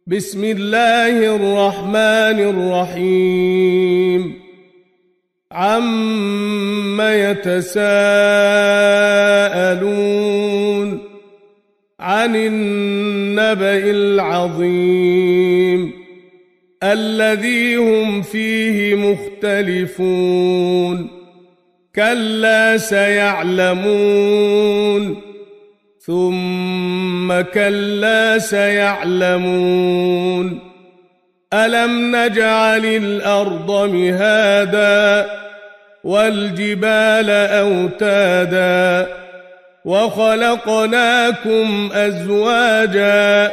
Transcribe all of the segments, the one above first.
بسم الله الرحمن الرحيم عم يتساءلون عن النبأ العظيم الذي هم فيه مختلفون كلا سيعلمون ثم كلا سيعلمون ألم نجعل الأرض مهادا والجبال أوتادا وخلقناكم أزواجا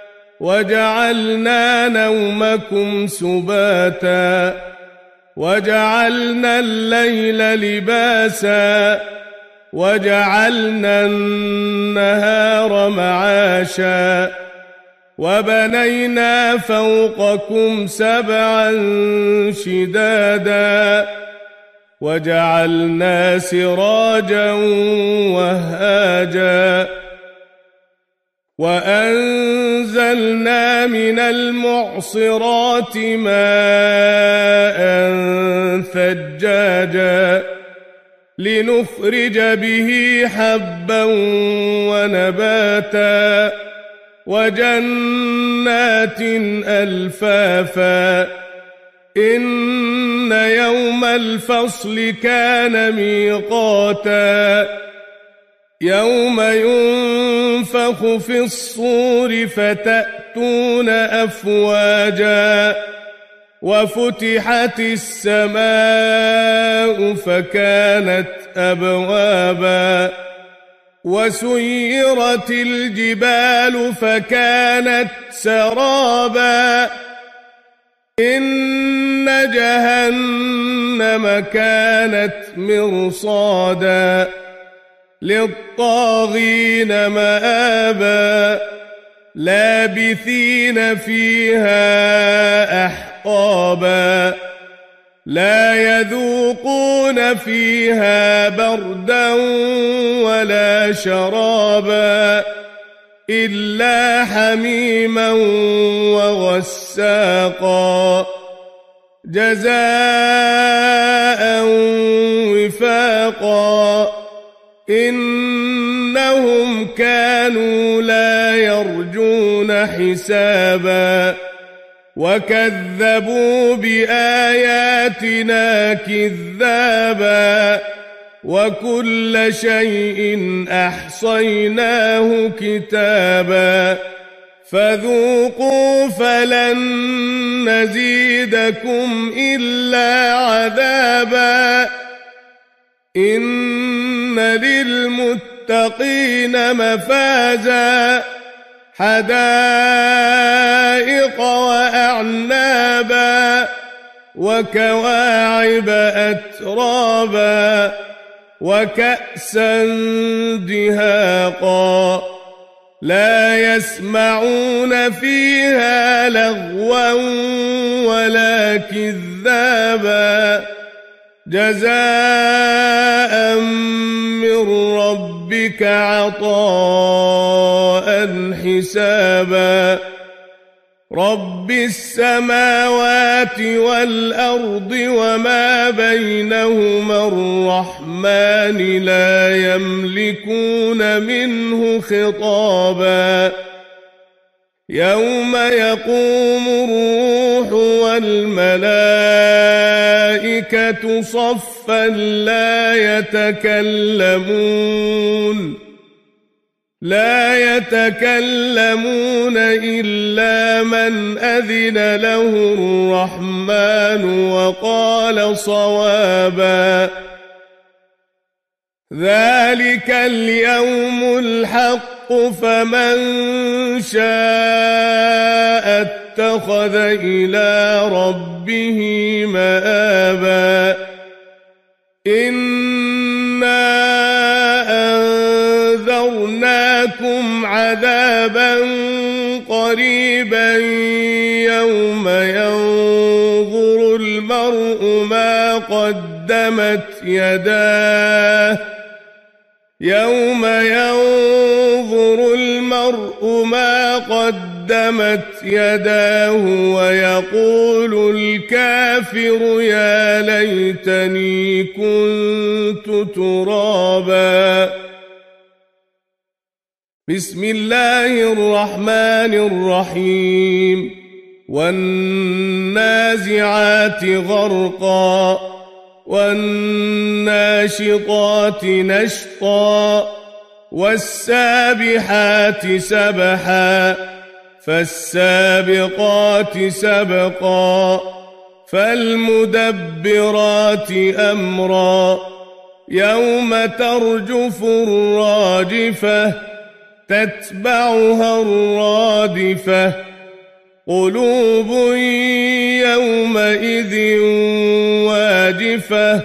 وجعلنا نومكم سباتا وجعلنا الليل لباسا وجعلنا النهار معاشا وبنينا فوقكم سبعا شدادا وجعلنا سراجا وهاجا وأنزلنا من المعصرات ماء ثجاجا لنخرج به حبا ونباتا وجنات ألفافا إن يوم الفصل كان ميقاتا يوم ينفخ في الصور فتأتون أفواجا وفتحت السماء فكانت أبوابا وسيرت الجبال فكانت سرابا إن جهنم كانت مرصادا للطاغين مآبا لابثين فيها أحقابا لا يذوقون فيها بردا ولا شرابا إلا حميما وغساقا جزاء وفاقا إنهم كانوا لا يرجون حسابا وكذبوا بآياتنا كذابا وكل شيء أحصيناه كتابا فذوقوا فلن نزيدكم إلا عذابا إن للمتقين مفازا حدائق وأعنابا وكواعب أترابا وكأسا دهاقا لا يسمعون فيها لغوا ولا كذابا جزاء من ربك عطاء حسابا رب السماوات والأرض وما بينهما الرحمن لا يملكون منه خطابا يوم يقوم الروح والملائكة صفا لا يتكلمون إلا من أذن له الرحمن وقال صوابا ذلك اليوم الحق فمن شاء اتخذ إلى ربه مآبا إنا أنذرناكم عذابا قريبا يوم ينظر المرء ما قدمت يداه يوم ينظر المرء ما قدمت قدمت يداه ويقول الكافر يا ليتني كنت ترابا. بسم الله الرحمن الرحيم. والنازعات غرقا والناشطات نشطا والسابحات سبحا فالسابقات سبقا فالمدبرات أمرا يوم ترجف الراجفة تتبعها الرادفة قلوب يومئذ واجفة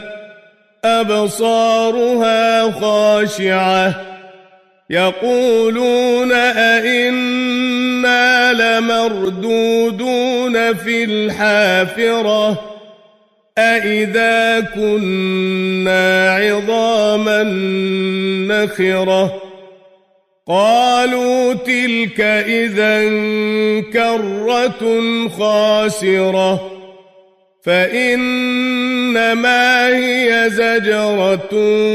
أبصارها خاشعة يقولون أئنا لمردودون في الحافرة أئذا كنا عظاما نخرة قالوا تلك إذا كرة خاسرة فإنما هي زجرة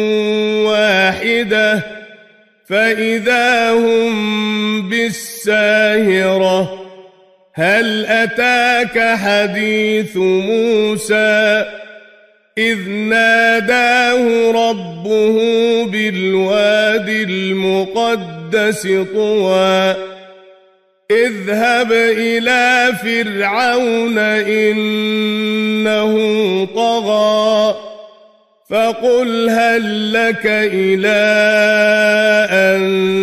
واحدة فإذا هم بالساهرة هل أتاك حديث موسى إذ ناداه ربه بالواد المقدس طوى اذهب إلى فرعون إنه طغى فقل هل لك إلى أن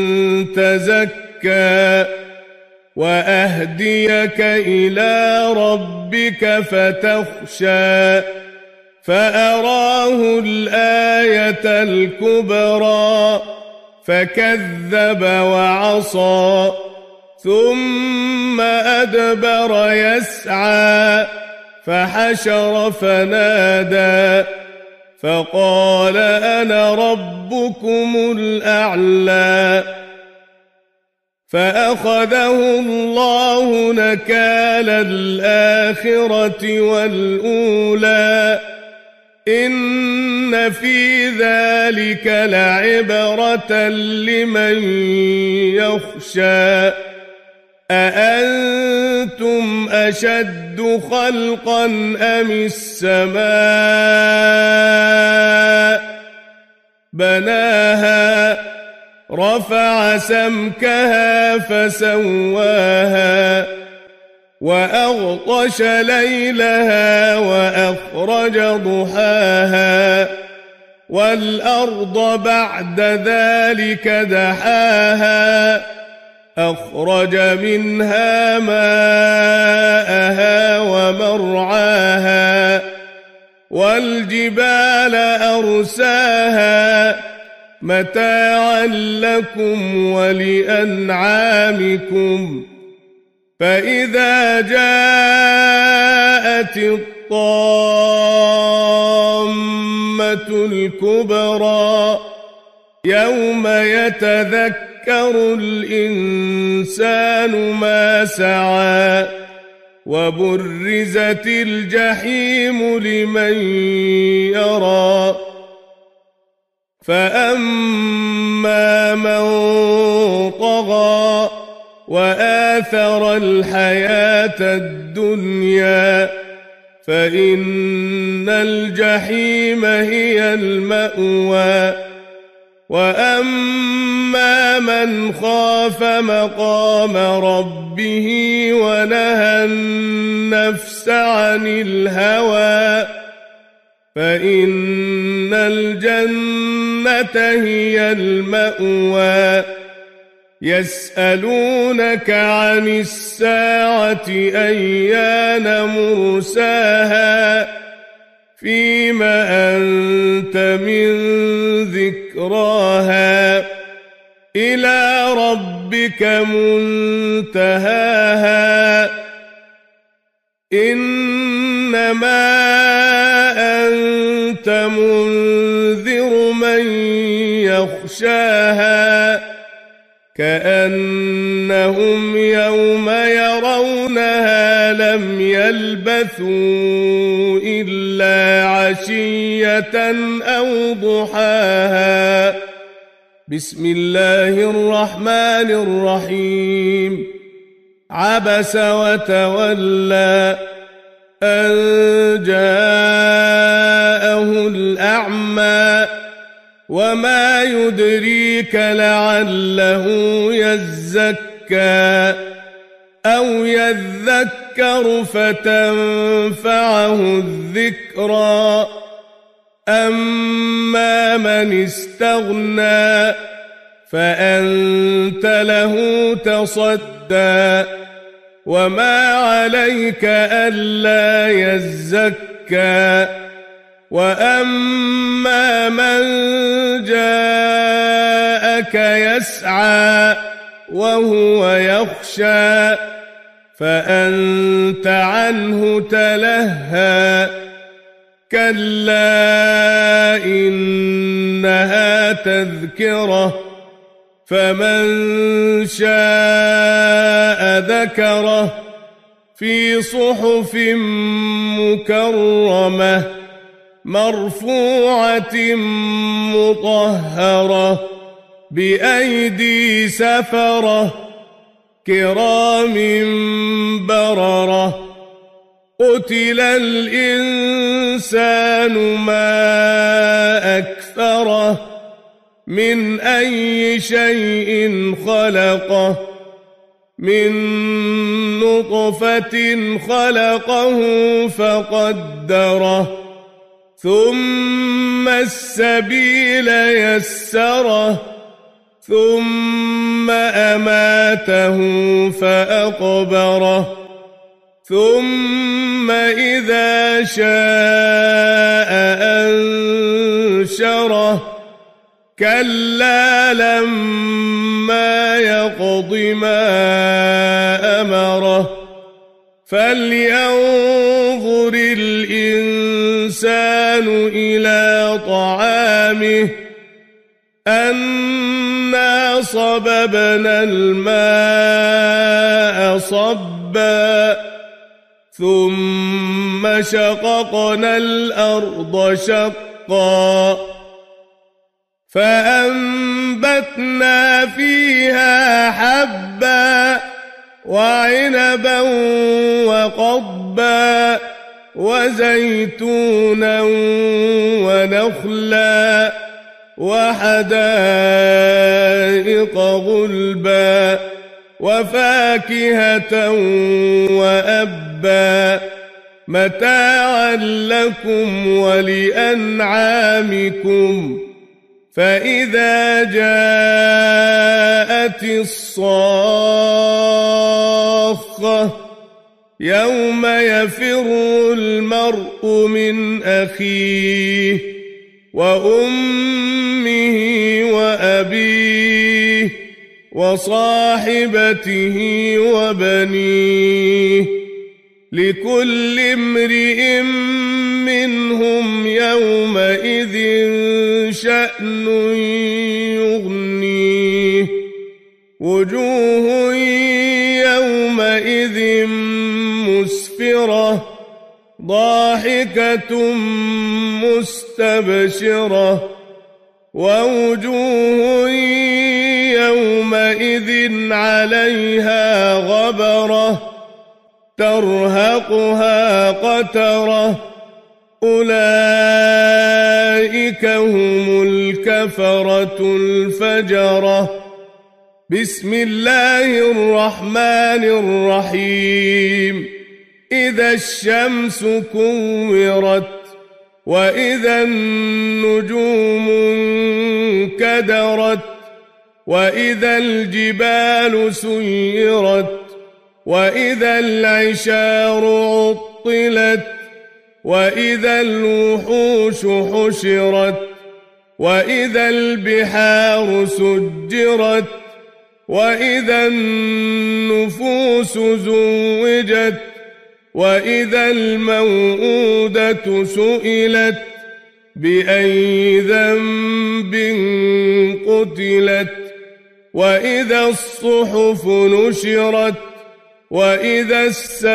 تزكى وأهديك إلى ربك فتخشى فأراه الآية الكبرى فكذب وعصى ثم أدبر يسعى فحشر فنادى فقال أنا ربكم الأعلى فأخذه الله نكال الآخرة والأولى إن في ذلك لعبرة لمن يخشى أأنتم أشد خلقا أم السماء بناها رفع سمكها فسواها وأغطش ليلها وأخرج ضحاها والأرض بعد ذلك دحاها أخرج منها ماءها ومرعاها والجبال أرساها متاعا لكم ولأنعامكم فإذا جاءت الطامة الكبرى يوم يتذكر الإنسان ما سعى وبرزت الجحيم لمن يرى فأما من طغى وآثر الحياة الدنيا فإن الجحيم هي المأوى وأما من خاف مقام ربه ونهى النفس عن الهوى فإن الجنة هي المأوى يسألونك عن الساعة أيان مرساها فيم أنت من ذكراها إلى ربك منتهاها إنما أنت منذر من يخشاها كأنهم يوم يرونها لم يلبثوا إلا عشية أو ضحاها. بسم الله الرحمن الرحيم. عبس وتولى أن جاءه الأعمى وما يدريك لعله يزكى أو يذكر فتنفعه الذكرى. أما من استغنى فأنت له تصدى وما عليك ألا يزكى. وأما من جاءك يسعى وهو يخشى فأنت عنه تلهى. كلا إنها تذكرة فمن شاء ذكره في صحف مكرمة مرفوعة مطهرة بأيدي سفرة كرام بررة. قتل الإنسان ما أكفره من أي شيء خلقه من نطفة خلقه فقدره ثم السبيل يسره ثم أماته فأقبره ثم إذا شاء أنشره. كلا لما يقض ما أمره. فلينظر الإنسان إلى طعامه أنا صببنا الماء صبا ثم شققنا الأرض شقا فأنبتنا فيها حبا وعنبا وقضبا وزيتونا ونخلا وحدائق غلبا وفاكهة وأبا متاعا لكم ولأنعامكم. فإذا جاءت الصاخة يوم يفر المرء من أخيه وأمه وأبيه وصاحبته وبنيه لكل امرئ منهم يومئذ شأن يغنيه. وجوه يومئذ مسفرة ضاحكة مستبشرة ووجوه يومئذ عليها غبرة ترهقها قترة أولئك هم الكفرة الفجرة. بسم الله الرحمن الرحيم. إذا الشمس كورت وإذا النجوم انكدرت وإذا الجبال سيرت وإذا العشار عطلت وإذا الوحوش حشرت وإذا البحار سجرت وإذا النفوس زوجت وإذا الموءودة سئلت بأي ذنب قتلت وإذا الصحف نشرت وإذا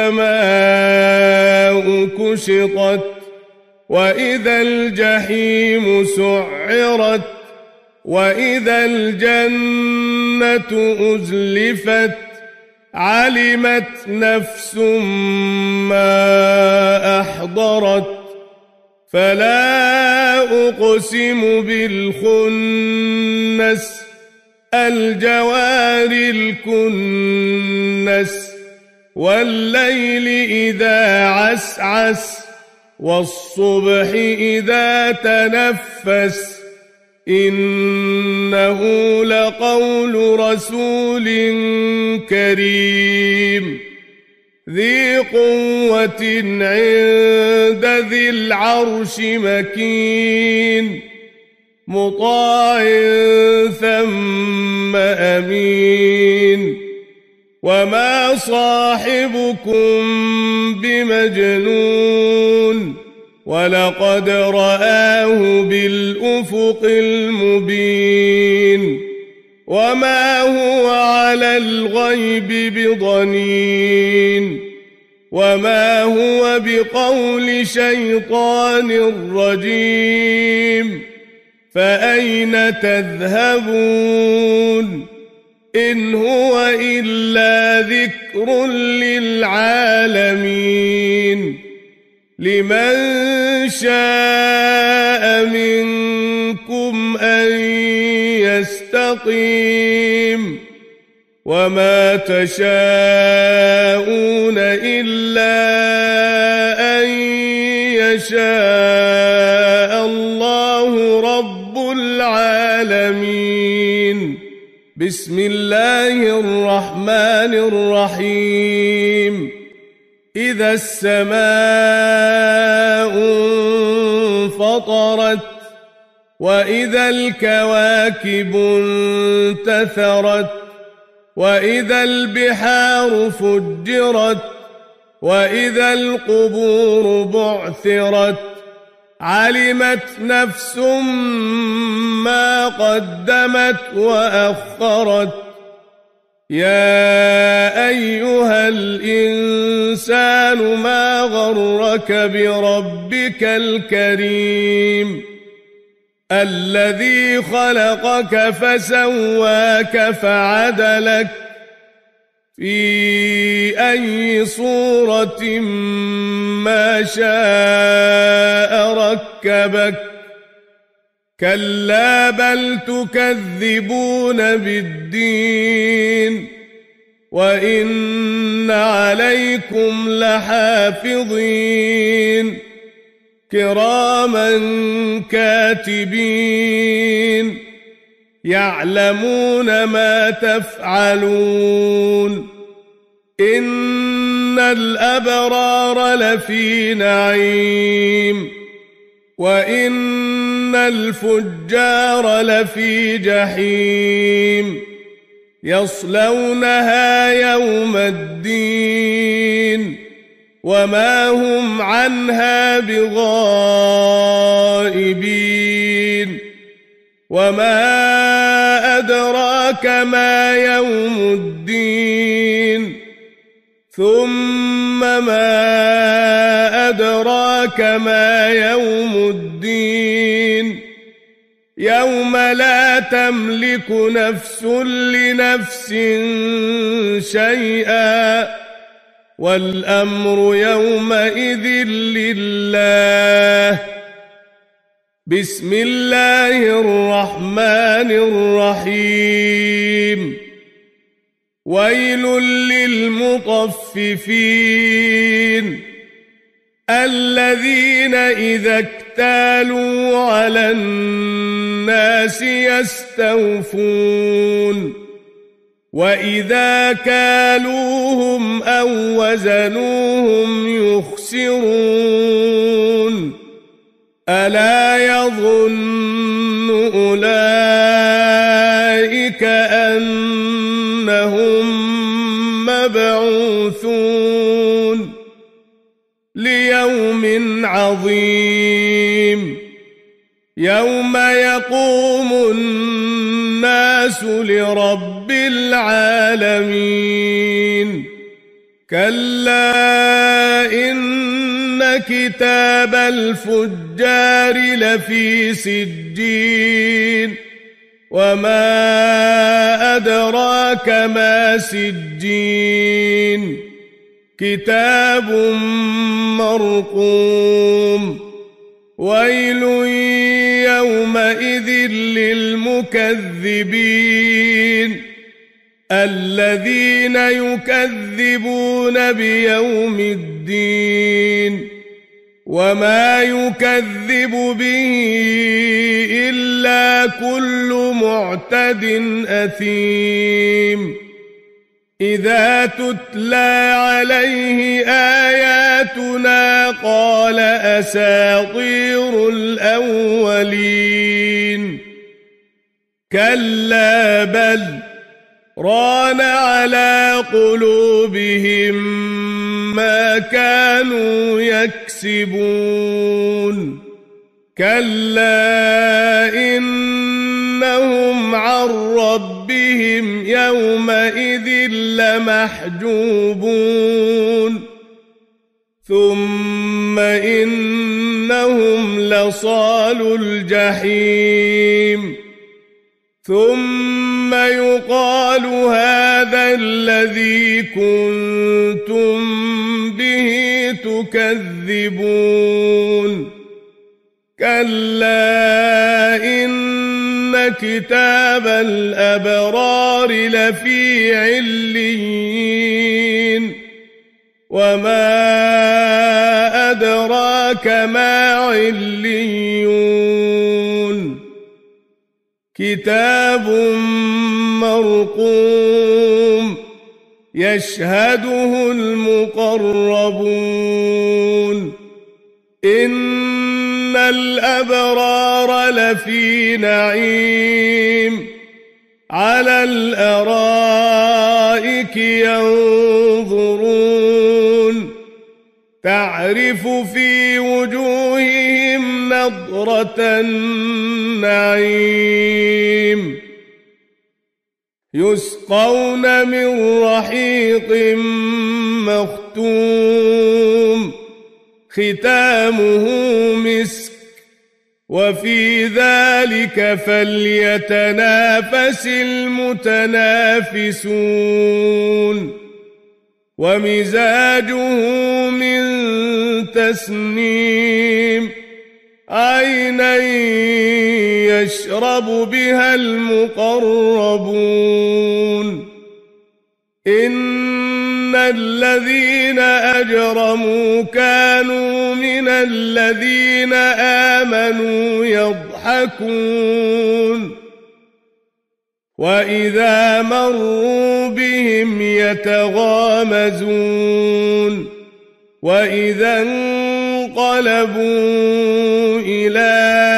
السماء كشطت وإذا الجحيم سعرت وإذا الجنة أزلفت علمت نفس ما أحضرت فلا أقسم بالخنس الجوار الكنس والليل إذا عسعس والصبح إذا تنفس إنه لقول رسول كريم ذي قوة عند ذي العرش مكين مطاع ثم أمين وما صاحبكم بمجنون ولقد رآه بالأفق المبين وما هو على الغيب بضنين وما هو بقول شيطان رجيم فأين تذهبون إن هو إلا ذكر للعالمين لمن شاء منكم أن يستقيم وما تشاءون إلا أن يشاء الله رب العالمين بسم الله الرحمن الرحيم إذا السماء انفطرت وإذا الكواكب انتثرت وإذا البحار فجرت وإذا القبور بعثرت علمت نفس ما قدمت وأخرت يا أيها الإنسان ما غرك بربك الكريم الذي خلقك فسواك فعدلك في أي صورة ما شاء ركبك كلا بل تكذبون بالدين وإن عليكم لحافظين كراما كاتبين يعلمون ما تفعلون إن الأبرار لفي نعيم وإن الفجار لفي جحيم يصلونها يوم الدين وما هم عنها بغائبين وما أدراك ما يوم الدين ثم ما أدراك ما يوم الدين يوم لا تملك نفس لنفس شيئا والأمر يومئذ لله بسم الله الرحمن الرحيم ويل للمطففين الذين إذا اكتالوا على الناس يستوفون وإذا كالوهم أو وزنوهم يخسرون ألا يظن أولئك أنهم مبعوثون ليوم عظيم يوم يقوم الناس الناس لرب العالمين كلا إن كتاب الفجار لفي سجين وما أدراك ما سجين كتاب مرقوم ويل يومئذ للمكذبين الذين يكذبون بيوم الدين وما يكذب به إلا كل معتد أثيم إذا تتلى عليه آياتنا قال أساطير الأولين كلا بل ران على قلوبهم ما كانوا يكسبون كلا إنهم عن ربهم يومئذ لمحجوبون ثم إنهم لصالو الجحيم ثم يقال هذا الذي كنتم به تكذبون كلا إن كتاب الأبرار لفي عليين وما أدراك ما عليون كتاب مرقوم يشهده المقربون إن الأبرار لفي نعيم على الأرائك ينظرون تعرف في وجوههم نضرة النعيم يسقون من رحيق مختوم ختامه مسك وفي ذلك فليتنافس المتنافسون ومزاجه من تسنيم عينا يشرب بها المقربون إن الذين أجرموا كانوا من الذين آمنوا يضحكون وإذا مروا بهم يتغامزون وإذا انقلبوا إلى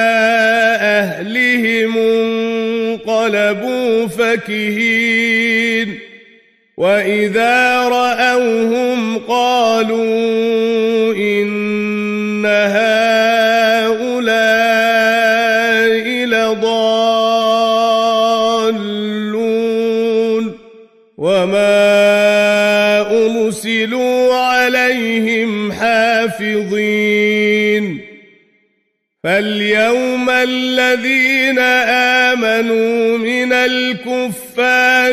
أهلهم انقلبوا فكهين وإذا رأوهم قالوا إن هؤلاء لضالون وما أرسلوا عليهم حافظين فاليوم الذين آمنوا من الكفار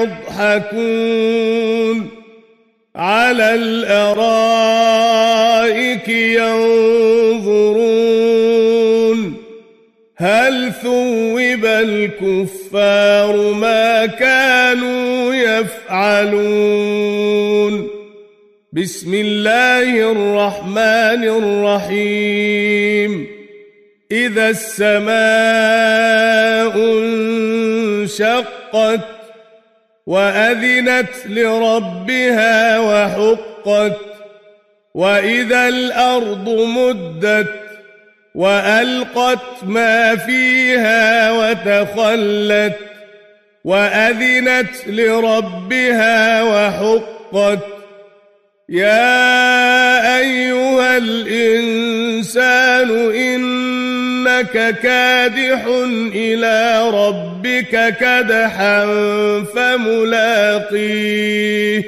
يضحكون على الأرائك ينظرون هل ثوب الكفار ما كانوا يفعلون بسم الله الرحمن الرحيم إذا السماء انشقت وأذنت لربها وحقت وإذا الأرض مدت وألقت ما فيها وتخلت وأذنت لربها وحقت يا أيها الإنسان إنك إنك كادح إلى ربك كدحا فملاقيه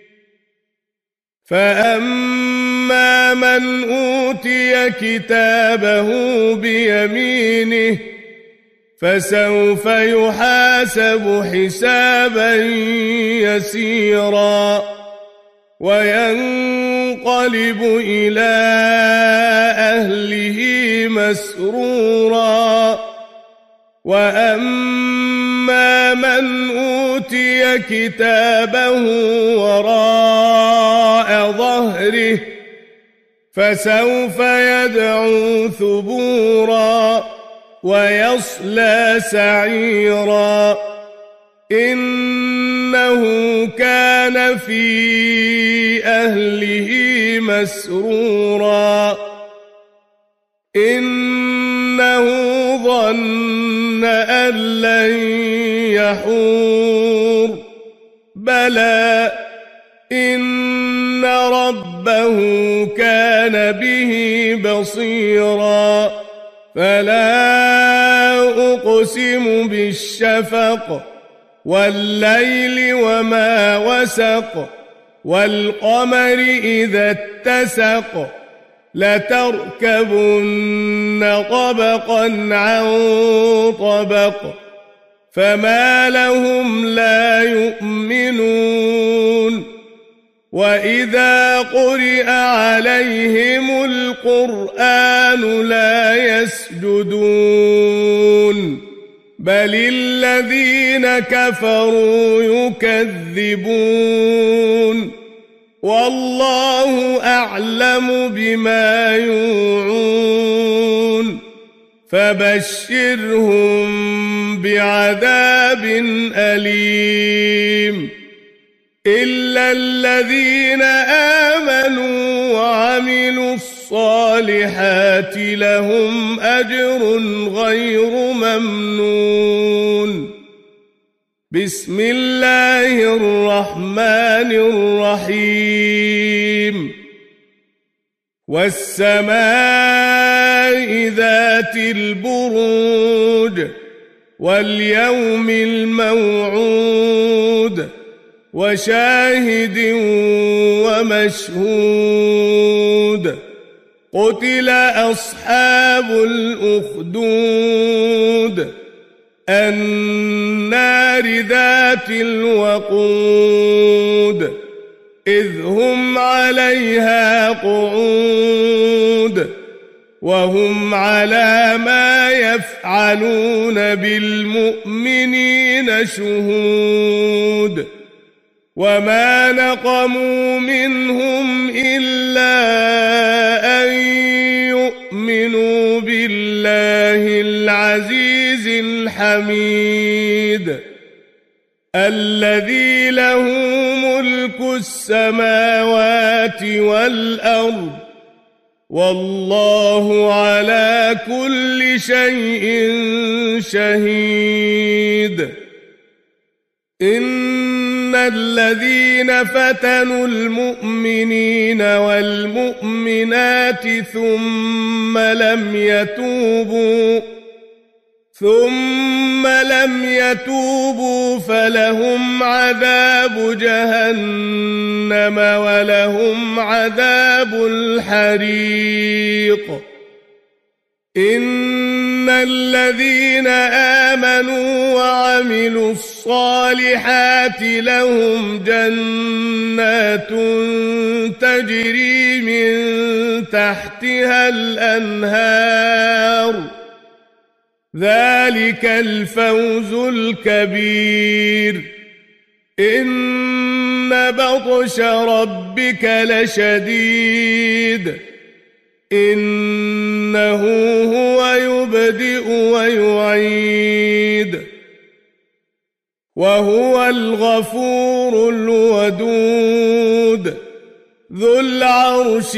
فأما من أوتي كتابه بيمينه فسوف يحاسب حسابا يسيرا وينقلب إلى أهله مسرورا وأما من أوتي كتابه وراء ظهره فسوف يدعو ثبورا ويصلى سعيرا إنه كان في أهله مسرورا إنه ظن أن لن يحور بلى إن ربه كان به بصيرا فلا أقسم بالشفق والليل وما وسق والقمر إذا اتسق لتركبن طبقا عن طبق فما لهم لا يؤمنون وإذا قرئ عليهم القرآن لا يسجدون بل الذين كفروا يكذبون والله أعلم بما يوعون فبشرهم بعذاب أليم إلا الذين آمنوا وعملوا الصالحات لهم أجر غير ممنون بسم الله الرحمن الرحيم والسماء ذات البروج واليوم الموعود وشاهد ومشهود قتل أصحاب الأخدود النار ذات الوقود إذ هم عليها قعود وهم على ما يفعلون بالمؤمنين شهود وما نقموا منهم إلا أن يؤمنوا بالله العزيز الحميد الذي له ملك السماوات والأرض والله على كل شيء شهيد إن الذين فتنوا المؤمنين والمؤمنات ثم لم يتوبوا فلهم عذاب جهنم ولهم عذاب الحريق إن الذين آمنوا وعملوا الصالحات لهم جنات تجري من تحتها الأنهار ذلك الفوز الكبير إن بطش ربك لشديد إنه هو يبدئ ويعيد وهو الغفور الودود ذو العرش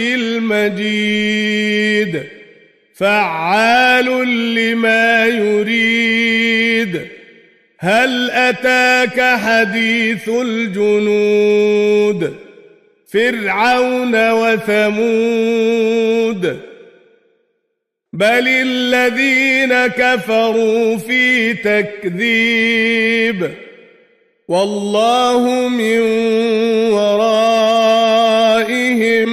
المجيد فعال لما يريد هل أتاك حديث الجنود فرعون وثمود بل الذين كفروا في تكذيب والله من ورائهم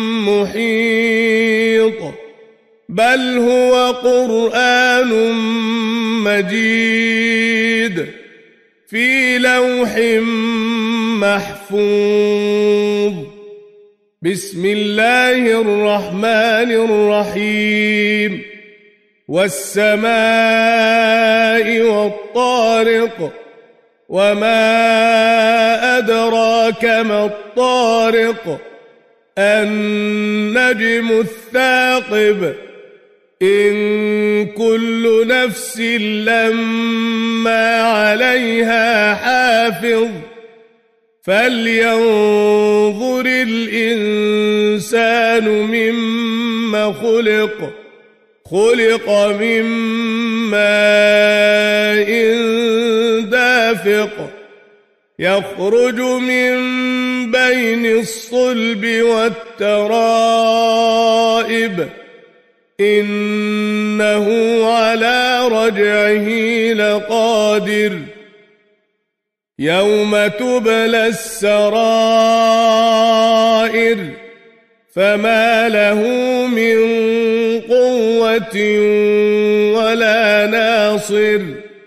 محيط بل هو قرآن مجيد في لوح محفوظ بسم الله الرحمن الرحيم والسماء والطارق وما أدراك ما الطارق النجم الثاقب إن كل نفس لما عليها حافظ فلينظر الإنسان مما خلق من ماء دافق يخرج من بين الصلب والترائب إنه على رجعه لقادر يوم تبلى السرائر فما له من قوة ولا ناصر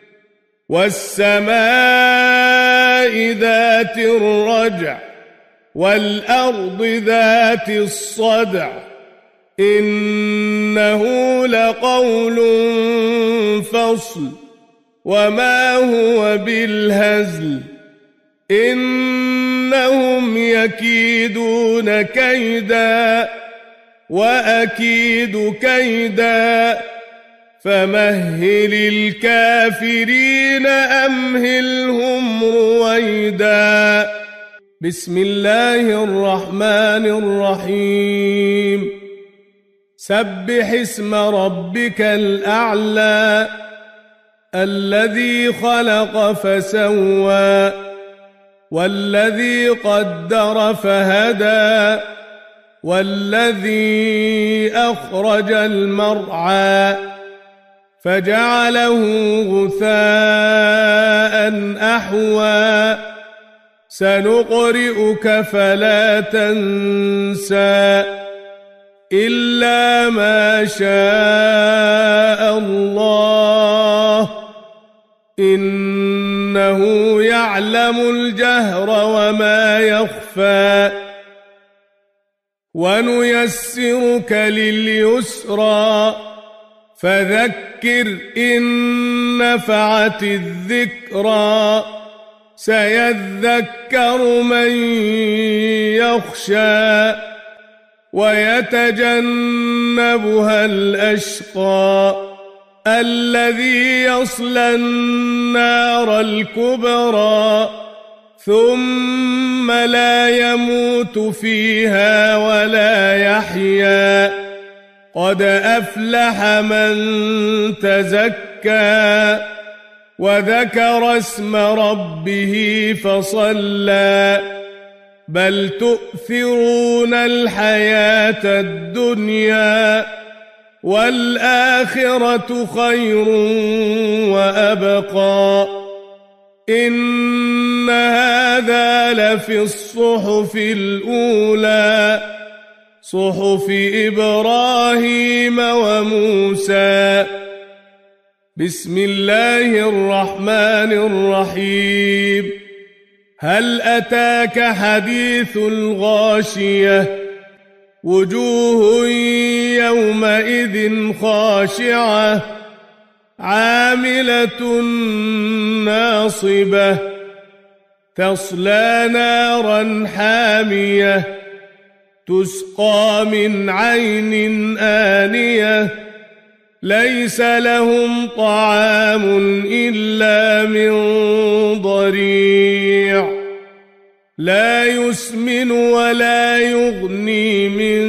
والسماء ذات الرجع والأرض ذات الصدع إنه لقول فصل وما هو بالهزل إنهم يكيدون كيدا وأكيد كيدا فمهل الكافرين أمهلهم رويدا بسم الله الرحمن الرحيم سبح اسم ربك الأعلى الذي خلق فسوى والذي قدر فهدى والذي أخرج المرعى فجعله غثاء أحوى سنقرئك فلا تنسى إلا ما شاء الله إنه يعلم الجهر وما يخفى ونيسرك لليسرى فذكر إن نفعت الذكرى سيذكر من يخشى ويتجنبها الأشقى الذي يصلى النار الكبرى ثم لا يموت فيها ولا يحيا قد أفلح من تزكى وذكر اسم ربه فصلى بل تؤثرون الحياة الدنيا والآخرة خير وأبقى إن هذا لفي الصحف الأولى صحف إبراهيم وموسى بسم الله الرحمن الرحيم هل أتاك حديث الغاشية وجوه يومئذ خاشعة عاملة ناصبة تصلى نارا حامية تسقى من عين آنية ليس لهم طعام إلا من ضريع لا يسمن ولا يغني من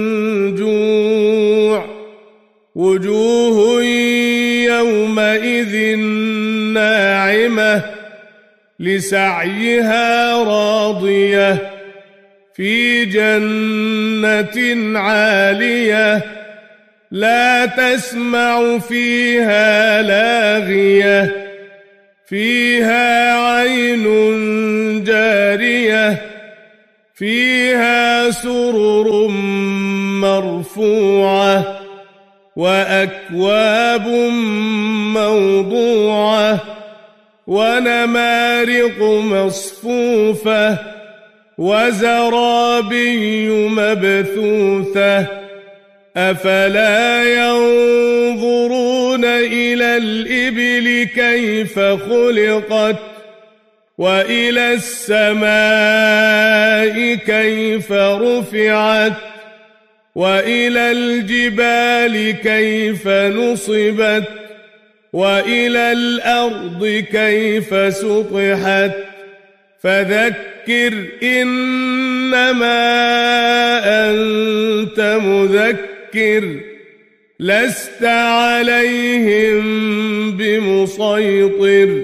جوع وجوه يومئذ ناعمة لسعيها راضية في جنة عالية لا تسمع فيها لاغية فيها عين جارية فيها سرر مرفوعة وأكواب موضوعة ونمارق مصفوفة وزرابي مبثوثة أفلا ينظرون إلى الإبل كيف خلقت وإلى السماء كيف رفعت وإلى الجبال كيف نصبت وإلى الأرض كيف سطحت فذكر إنما أنت مذكر لست عليهم بمسيطر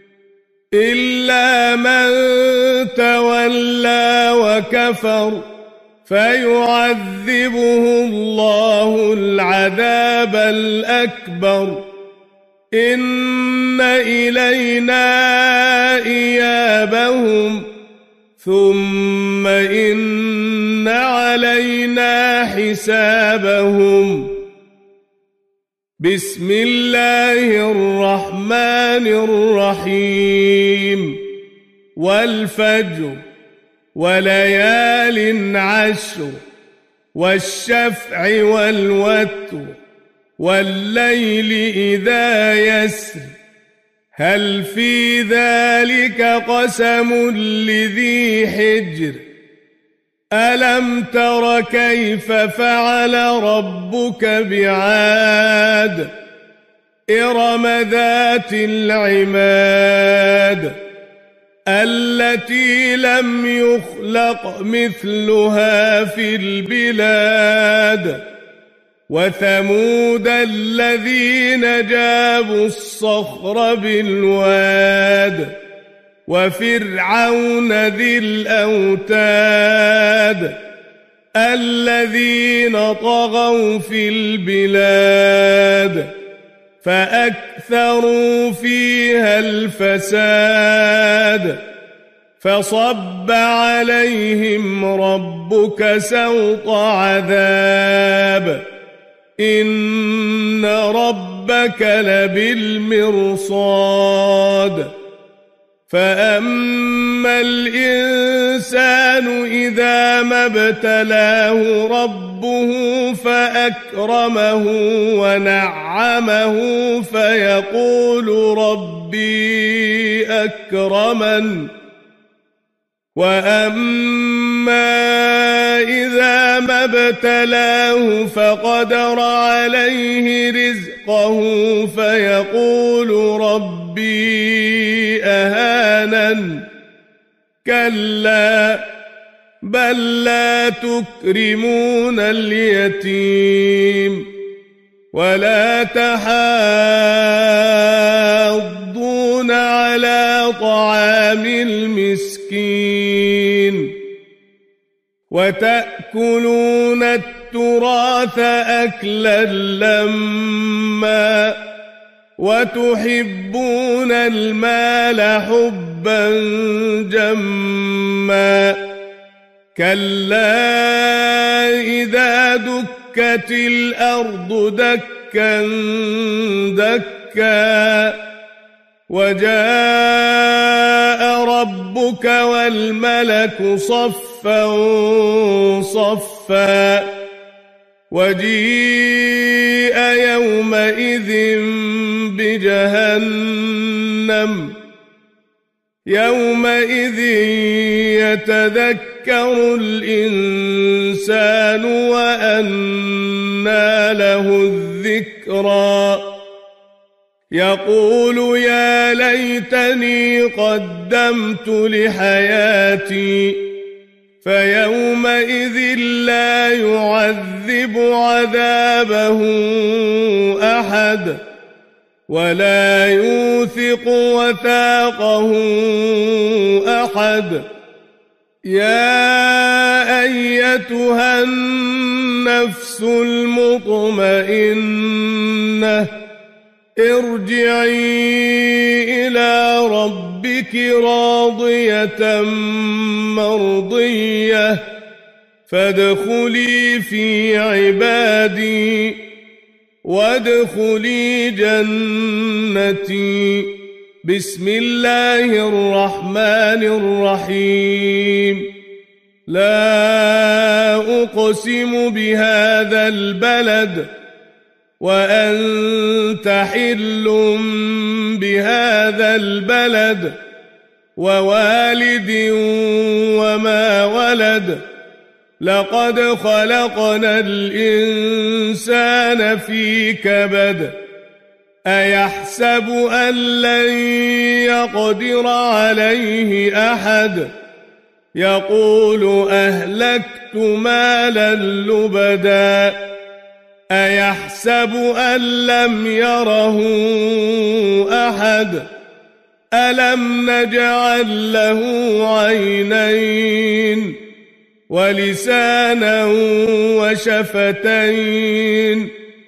إلا من تولى وكفر فيعذبه الله العذاب الأكبر إن إلينا إيابهم ثم إن علينا حسابهم بسم الله الرحمن الرحيم والفجر وليال عشر والشفع والوتر والليل إذا يسر هل في ذلك قسم لذي حجر ألم تر كيف فعل ربك بعاد إرم ذات العماد التي لم يخلق مثلها في البلاد وثمود الذين جابوا الصخر بالواد وفرعون ذي الأوتاد الذين طغوا في البلاد فأكثروا فيها الفساد فصب عليهم ربك سوط عذاب إن ربك لبالمرصاد فأما الإنسان إذا ما ابتلاه ربه فأكرمه ونعمه فيقول ربي أكرمن وأما إذا ما ابتلاه فقدر عليه رزقه فيقول ربي أهانن كلا بل لا تكرمون اليتيم ولا تحاضون على طعام المسكين وتأكلون التراث أكلا لما وتحبون المال حبا جما كلا إذا دكت الأرض دكا دكا وجاء ربك والملك صفا صفا وجيء يومئذ بجهنم يومئذ يتذكر الإنسان وأنى له الذكرى يقول يا ليتني قدمت لحياتي فيومئذ لا يعذب عذابه أحد ولا يوثق وثاقه أحد يا أيتها النفس المطمئنة ارجعي إلى ربك راضية مرضية فادخلي في عبادي وادخلي جنتي. بسم الله الرحمن الرحيم. لا أقسم بهذا البلد وأنت حل بهذا البلد ووالد وما ولد لقد خلقنا الإنسان في كبد أيحسب أن لن يقدر عليه أحد يقول أهلكت مالا لبدا أيحسب أن لم يره أحد ألم نجعل له عينين ولسانا وشفتين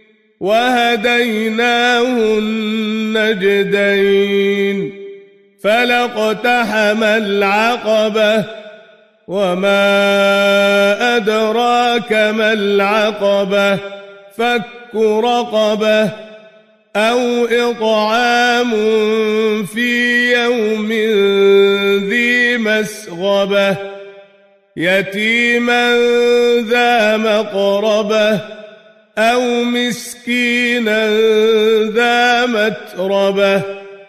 وهديناه النجدين فلاقتحم العقبة وما أدراك ما العقبة فك رقبة أو إطعام في يوم ذي مسغبة يتيما ذا مقربة أو مسكينا ذا متربة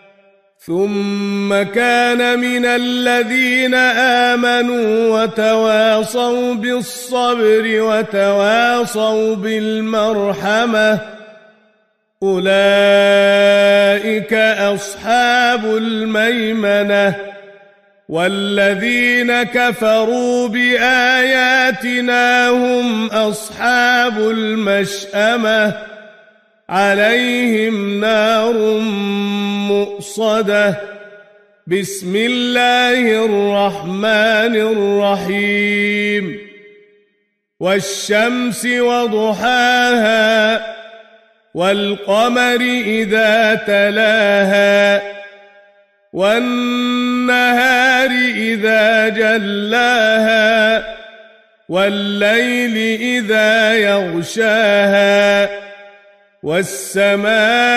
ثم كان من الذين آمنوا وتواصوا بالصبر وتواصوا بالمرحمة أولئك أصحاب الميمنة. والذين كفروا بآياتنا هم أصحاب المشأمة عليهم نار مؤصدة. بسم الله الرحمن الرحيم. والشمس وضحاها والقمر إذا تلاها والنهار إذا جلاها والليل إذا يغشاها والسماء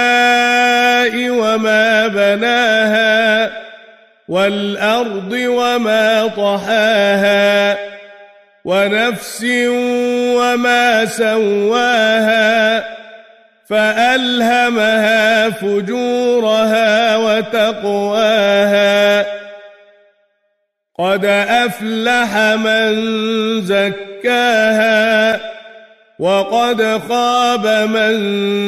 وما بناها والأرض وما طحاها ونفس وما سواها فألهمها فجورها وتقواها قد أفلح من زكاها وقد خاب من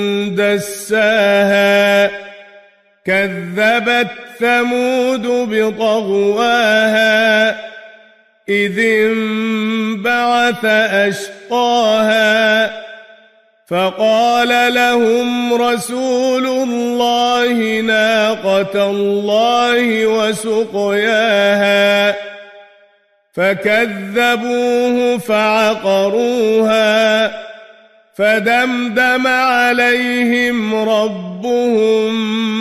دساها كذبت ثمود بطغواها إذ انبعث أشقاها فقال لهم رسول الله ناقة الله وسقياها فكذبوه فعقروها فدمدم عليهم ربهم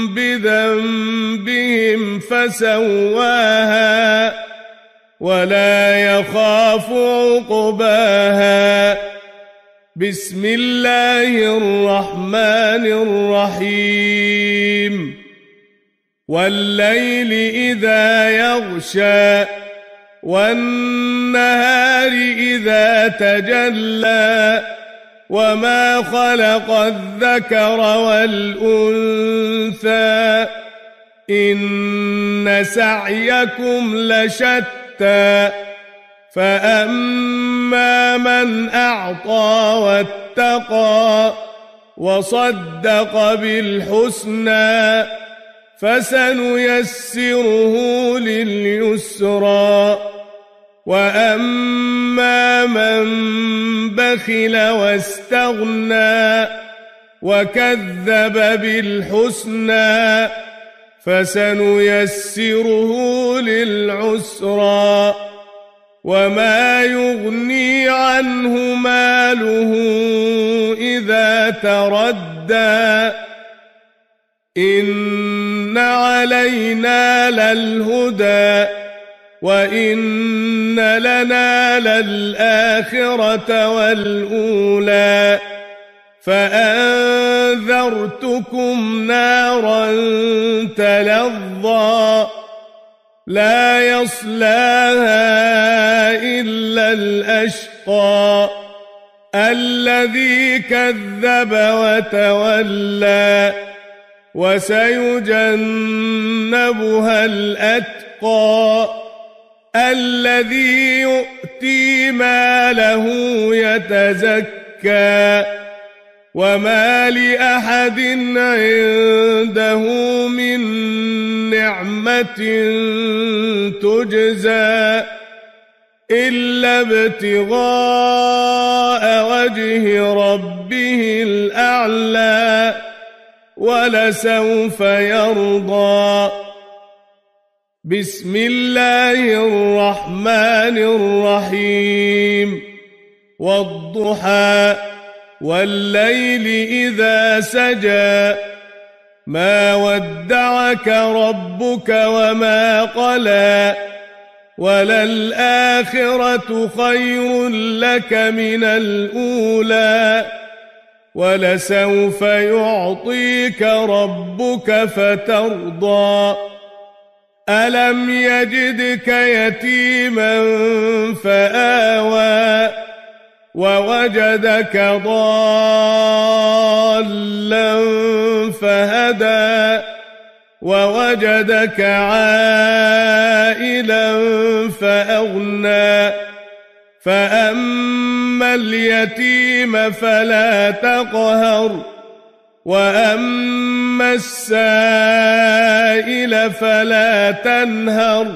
بذنبهم فسواها ولا يخاف عقباها. بسم الله الرحمن الرحيم. والليل إذا يغشى والنهار إذا تجلى وما خلق الذكر والأنثى إن سعيكم لشتى فأما من أعطى واتقى وصدق بالحسنى فسنيسره لليسرى وأما من بخل واستغنى وكذب بالحسنى فسنيسره للعسرى وما يغني عنه ماله إذا تردى إن علينا للهدى وإن لنا للآخرة والأولى فأنذرتكم نارا تلظى لا يصلاها إلا الأشقى الذي كذب وتولى وسيجنبها الأتقى الذي يؤتي ماله يتزكى وما لأحد عنده من نعمة تجزى إلا ابتغاء وجه ربه الأعلى ولسوف يرضى. بسم الله الرحمن الرحيم والضحى والليل إذا سجى ما ودعك ربك وما قلى وللآخرة خير لك من الأولى ولسوف يعطيك ربك فترضى ألم يجدك يتيما فآوى ووجدك ضالا فهدى ووجدك عائلا فأغنى فأما اليتيم فلا تقهر وأما السائل فلا تنهر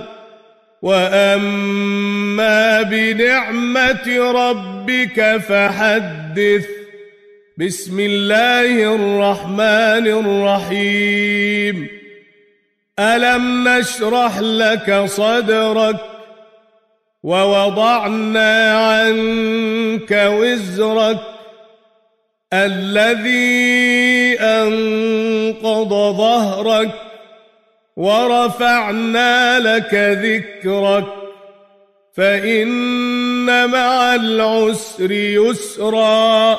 وأما بنعمة ربك فحدث. بسم الله الرحمن الرحيم ألم نشرح لك صدرك ووضعنا عنك وزرك الذي أنقض ظهرك ورفعنا لك ذكرك فإن مع العسر يسرا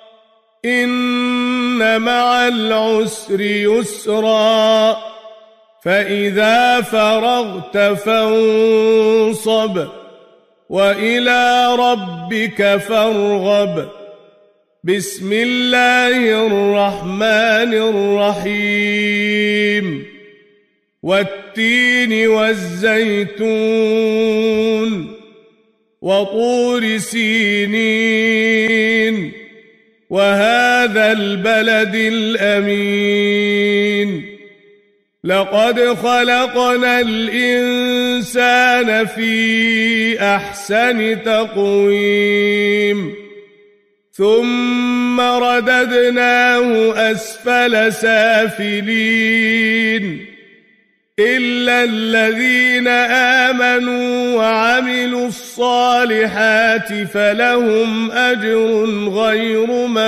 إن مع العسر يسرا فإذا فرغت فانصب وإلى ربك فارغب. بسم الله الرحمن الرحيم والتين والزيتون وطور سينين وهذا البلد الأمين لقد خلقنا الإنسان في أحسن تقويم ثم رددناه أسفل سافلين إلا الذين آمنوا وعملوا الصالحات فلهم أجر غير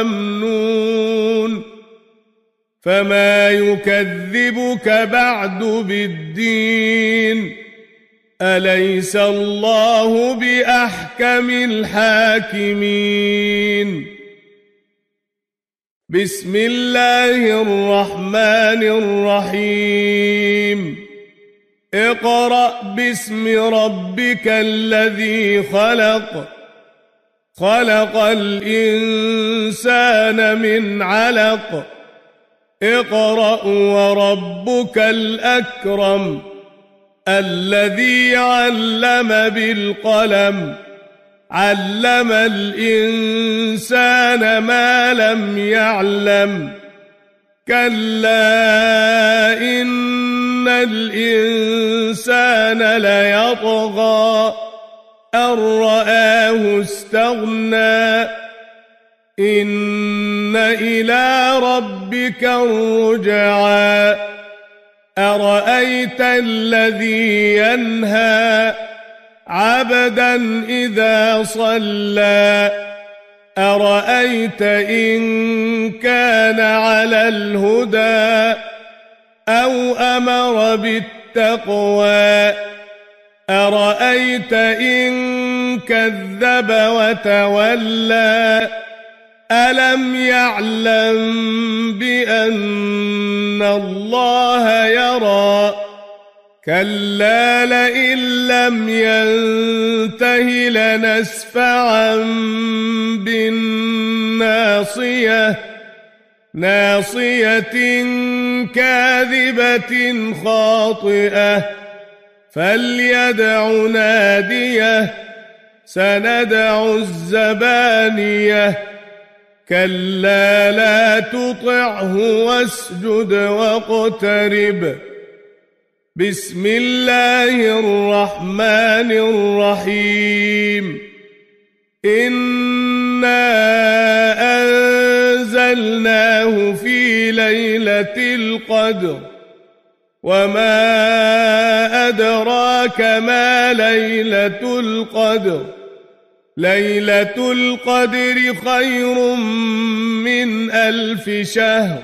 ممنون فما يكذبك بعد بالدين أليس الله بأحكم الحاكمين. بسم الله الرحمن الرحيم اقرأ باسم ربك الذي خلق خلق الإنسان من علق اقرأ وربك الأكرم الذي علم بالقلم علم الإنسان ما لم يعلم كلا إن الإنسان ليطغى أن رآه استغنى إن إلى ربك الرجعى أرأيت الذي ينهى عبدا إذا صلى أرأيت إن كان على الهدى أو أمر بالتقوى أرأيت إن كذب وتولى ألم يعلم بأن الله يرى كلا لئن لم ينته لنسفعا بالناصية ناصية كاذبة خاطئة فليدع ناديه سندع الزبانية كلا لا تطعه واسجد واقترب بسم الله الرحمن الرحيم إنا أنزلناه في ليلة القدر وما أدراك ما ليلة القدر ليلة القدر خير من 1000 شهر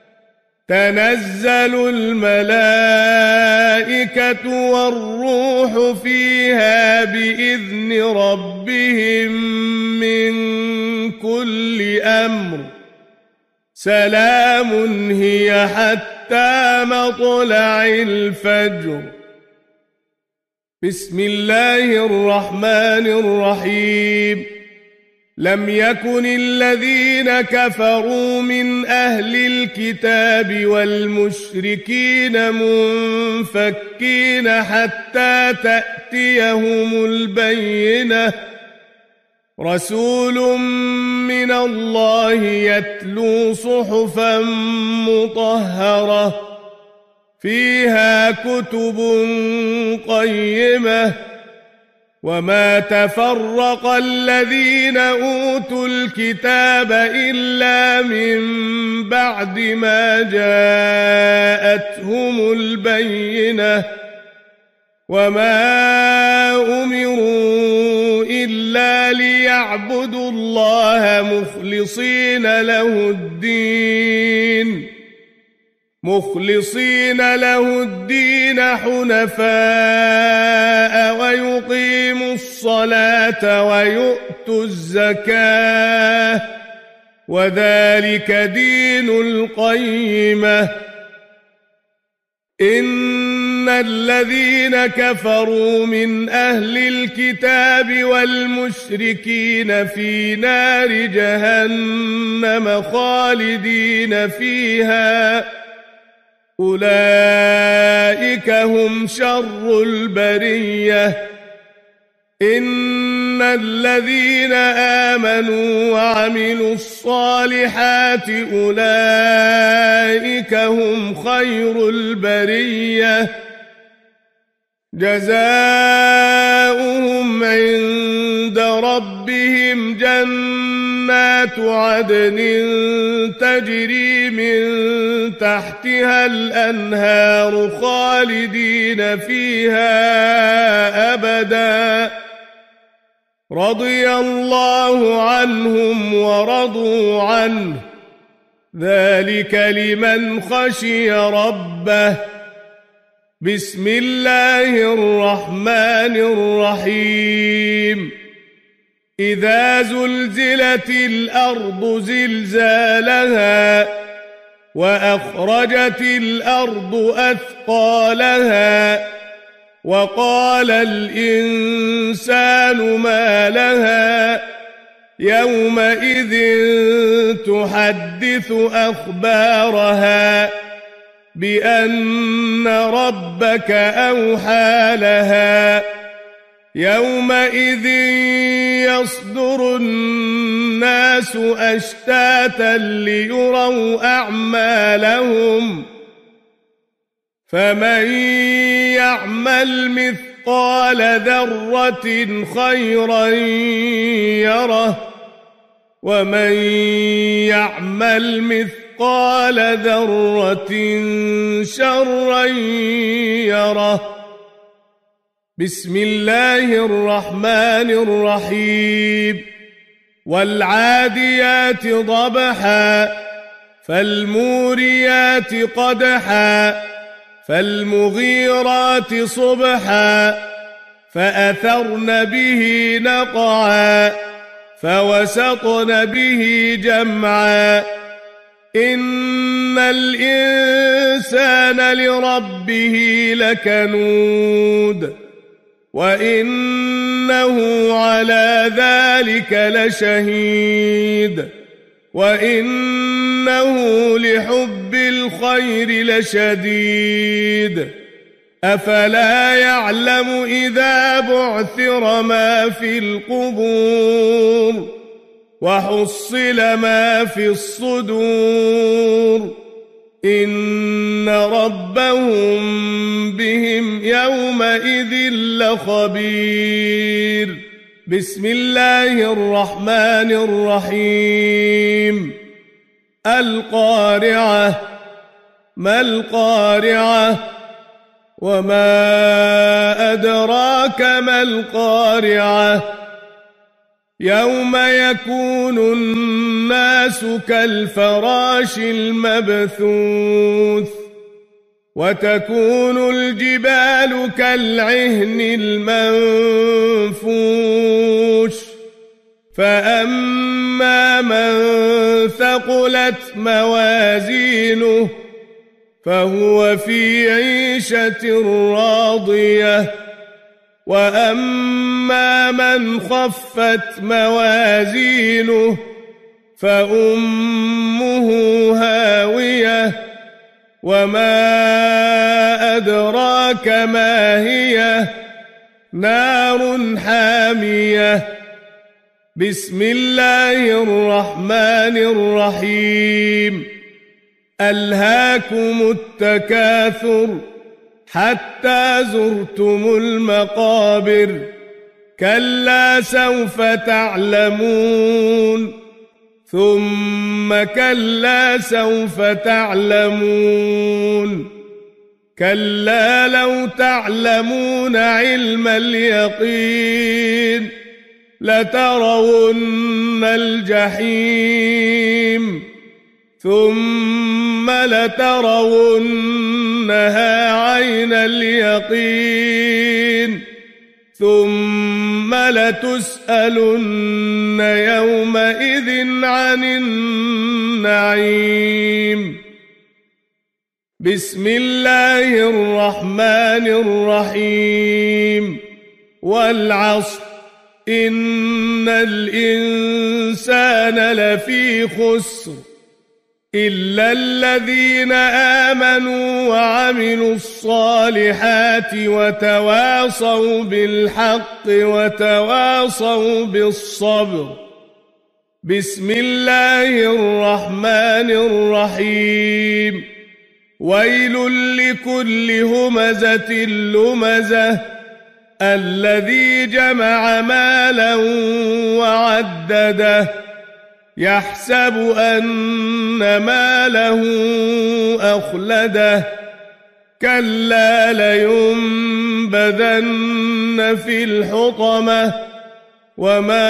تنزل الملائكة والروح فيها بإذن ربهم من كل أمر سلام هي حتى مطلع الفجر بسم الله الرحمن الرحيم لم يكن الذين كفروا من أهل الكتاب والمشركين منفكين حتى تأتيهم البينة رسول من الله يتلو صحفا مطهرة فيها كتب قيمة وما تفرق الذين أوتوا الكتاب إلا من بعد ما جاءتهم البينة وما أمروا إلا ليعبدوا الله مخلصين له الدين حنفاء ويقيموا الصلاة ويؤتوا الزكاة وذلك دين القيمة إن الذين كفروا من أهل الكتاب والمشركين في نار جهنم خالدين فيها أولئك هم شر البرية إن الذين آمنوا وعملوا الصالحات أولئك هم خير البرية جزاؤهم عند ربهم جنات عدن تجري من تحتها الأنهار خالدين فيها أبدا رضي الله عنهم ورضوا عنه ذلك لمن خشي ربه بسم الله الرحمن الرحيم إذا زلزلت الأرض زلزالها وأخرجت الأرض أثقالها وقال الإنسان ما لها يومئذ تحدث أخبارها بأن ربك أوحى لها يومئذ يصدر الناس أشتاتا ليروا أعمالهم فمن يعمل مثقال ذرة خيرا يره ومن يعمل مثقال ذرة شرا يره بسم الله الرحمن الرحيم والعاديات ضبحا فالموريات قدحا فالمغيرات صبحا فأثرن به نقعا فوسطن به جمعا إن الإنسان لربه لكنود وإنه على ذلك لشهيد وإنه لحب الخير لشديد أفلا يعلم إذا بعثر ما في القبور وحصل ما في الصدور إن ربهم بهم يومئذ لخبير بسم الله الرحمن الرحيم القارعة ما القارعة وما أدراك ما القارعة يوم يكون الناس كالفراش المبثوث وتكون الجبال كالعهن المنفوش فأما من ثقلت موازينه فهو في عيشة راضية وأما من خفت موازينه فأمه هاوية وما أدراك ما هي نار حامية بسم الله الرحمن الرحيم ألهاكم التكاثر حتى زرتم المقابر كلا سوف تعلمون ثم كلا سوف تعلمون كلا لو تعلمون علم اليقين لترون الجحيم ثم لترونها عين اليقين ثم لتسألن يومئذ عن النعيم بسم الله الرحمن الرحيم والعصر إن الإنسان لفي خسر إلا الذين آمنوا وعملوا الصالحات وتواصوا بالحق وتواصوا بالصبر بسم الله الرحمن الرحيم ويل لكل همزة لمزة الذي جمع مالا وعدده يحسب أن ماله أخلده كلا لينبذن في الحطمة وما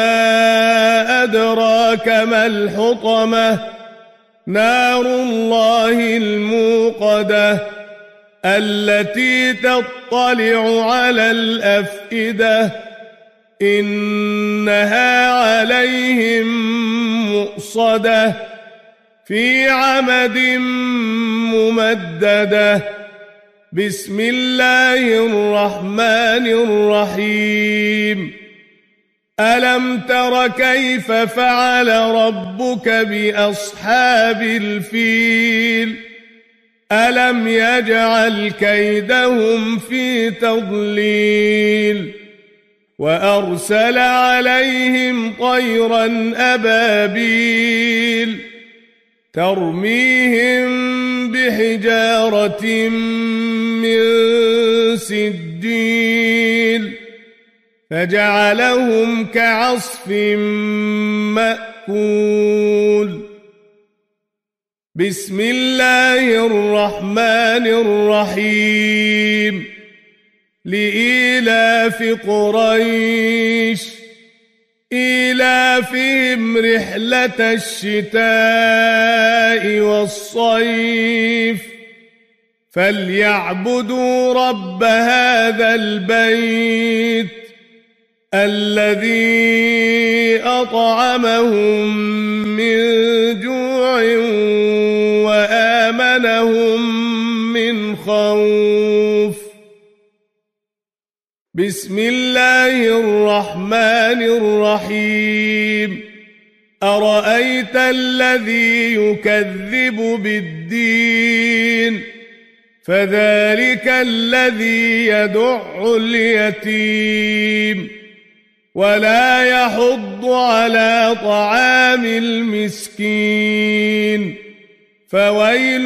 أدراك ما الحطمة نار الله الموقدة التي تطلع على الأفئدة إنها عليهم مؤصدة في عمد ممددة بسم الله الرحمن الرحيم ألم تر كيف فعل ربك بأصحاب الفيل ألم يجعل كيدهم في تضليل وأرسل عليهم طيرا أبابيل ترميهم بحجارة من سجيل فجعلهم كعصف مأكول بسم الله الرحمن الرحيم لإيلاف قريش إيلافهم رحلة الشتاء والصيف فليعبدوا رب هذا البيت الذي أطعمهم من جوع وآمنهم من خوف. بسم الله الرحمن الرحيم. أرأيت الذي يكذب بالدين فذلك الذي يدع اليتيم ولا يحض على طعام المسكين فويل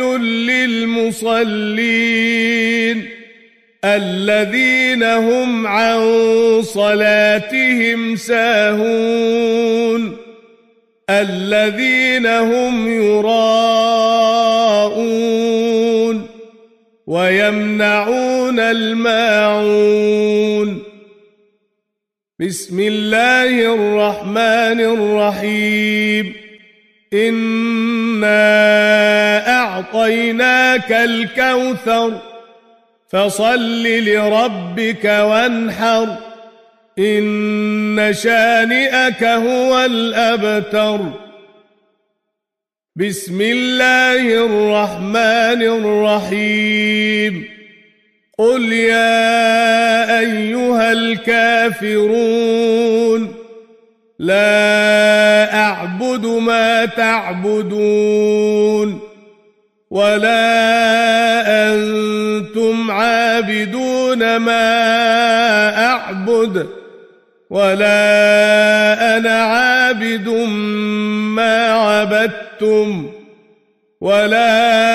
للمصلين الذين هم عن صلاتهم ساهون الذين هم يراءون ويمنعون الماعون. بسم الله الرحمن الرحيم. إنا أعطيناك الكوثر فصل لربك وانحر إن شانئك هو الأبتر. بسم الله الرحمن الرحيم. قل يا أيها الكافرون لا أعبد ما تعبدون ولا أنتم عابدون ما أعبد ولا أنا عابد ما عبدتم ولا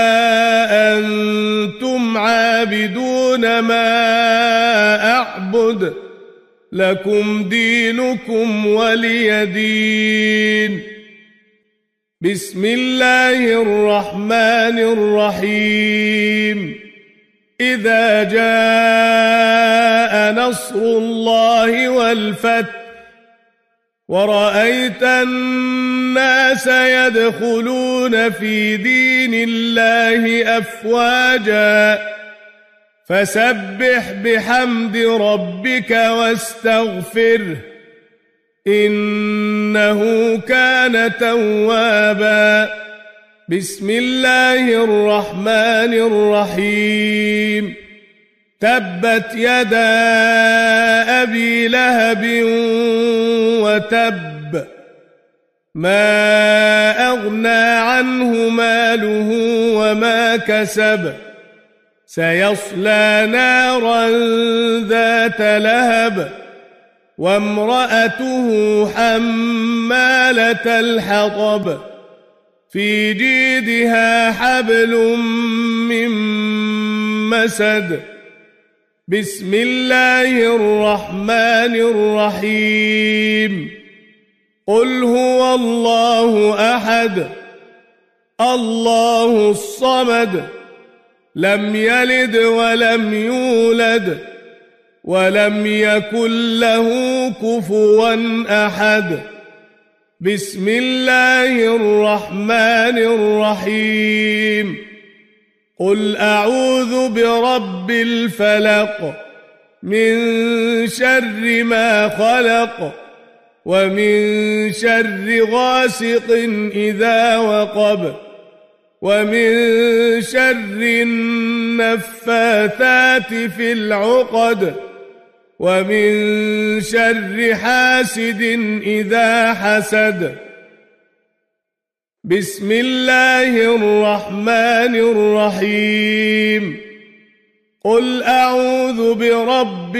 أنتم عابدون ما أعبد لكم دينكم ولي دين. بسم الله الرحمن الرحيم. إذا جاء نصر الله والفتح ورأيت الناس يدخلون في دين الله أفواجا فسبح بحمد ربك واستغفره إنه كان توابا. بسم الله الرحمن الرحيم. تبت يدا أبي لهب وتب ما أغنى عنه ماله وما كسب سيصلى نارا ذات لهب وامرأته حمالة الحطب في جيدها حبل من مسد. بسم الله الرحمن الرحيم. قل هو الله أحد الله الصمد لم يلد ولم يولد ولم يكن له كفوا أحد. بسم الله الرحمن الرحيم. قل أعوذ برب الفلق من شر ما خلق ومن شر غاسق إذا وقب ومن شر النفاثات في العقد ومن شر حاسد إذا حسد. بسم الله الرحمن الرحيم. قل أعوذ برب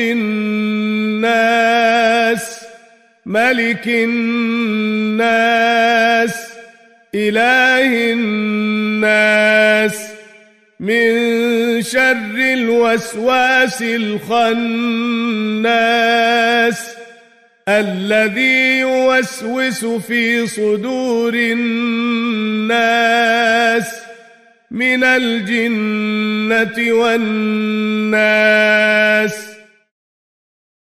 الناس ملك الناس إله الناس من شر الوسواس الخناس الذي يوسوس في صدور الناس من الجنة والناس.